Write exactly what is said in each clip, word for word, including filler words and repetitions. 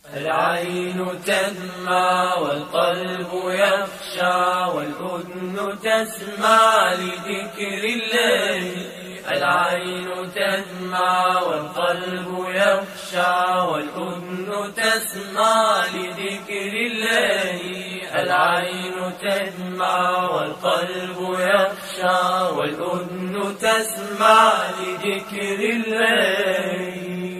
العين تدمع والقلب يخشع والأذن تسمع لذكر الله. العين تدمع والقلب يخشع والأذن تسمع لذكر الله. العين تدمع والقلب يخشع والأذن تسمع لذكر الله.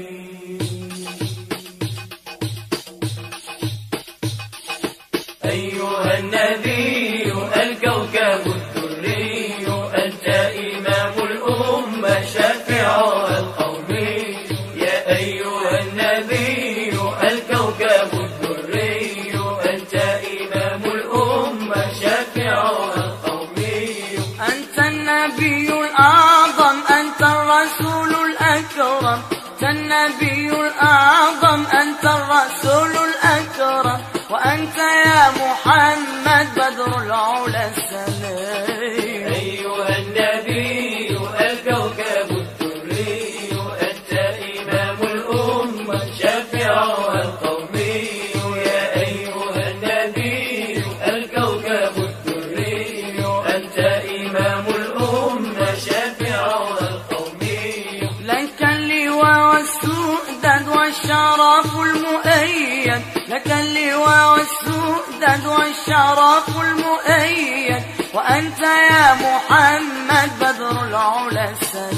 أيها النبي الكوكب الدري أنت إمام الأمة شافعها القومي. يا أيها النبي الكوكب الدري أنت إمام الأمة شافعها القومي. أنت النبي الأعظم أنت الرسول الأكرم. أنت النبي الأعظم أنت الرسول الأكرم وأنت يا محمد بدر العلا السني. أيها النبي الكوكب الدري أنت إمام الأمة شافعها القومي. يا أيها النبي الكوكب الدري أنت إمام الأمة شافعها القومي. لك اللواء والسؤدد والشرف المؤيد. لك اللواء والسؤدد والشرف المؤيد وأنت يا محمد بدر العلا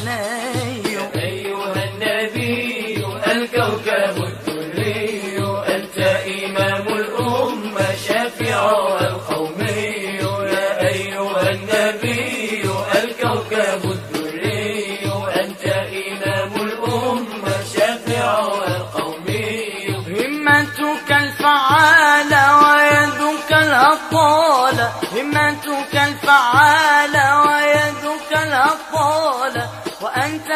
السني. أيها النبي الكوكب الدري أنت إمام الأمة شافعها القومي. يا أيها النبي الكوكب الدري أنت إمام الأمة شافعها القومي. همتك الفعالة ويدك الهطالة. همتك الفعالة ويدك الهطالة وأنت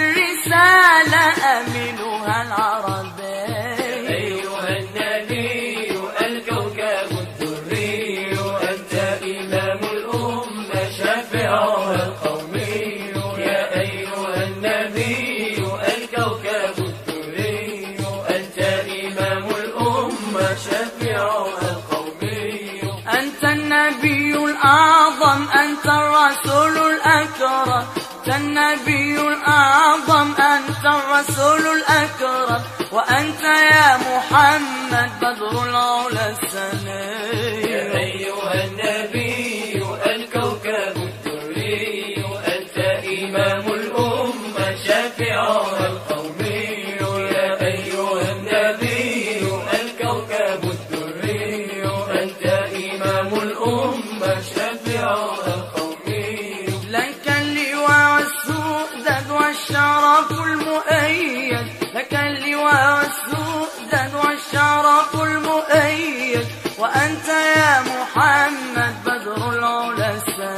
للرسالة أمينها العربي. أيها النبي الكوكب الدري أنت إمام الأمة شافعها القومي. يا أيها النبي الكوكب الدري أنت إمام الأمة شافعها القومي. أنت النبي الأعظم أنت الرسول الأكرم. أنت النبي الأعظم أنت الرسول الأكرم وأنت يا محمد بدر العلا السني. يا أيها النبي الكوكب الدري أنت إمام الأمة شافعها القومي. يا أيها النبي الكوكب الدري أنت إمام الأمة شافعها القومي. لك اللواء والسؤدد والشرف المؤيد. لك اللواء والسؤدد والشرف المؤيد وأنت يا محمد بدر العلا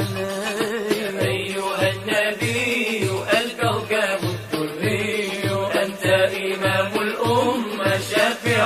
السني. أيها النبي الكوكب الدري أنت إمام الأمة شافعها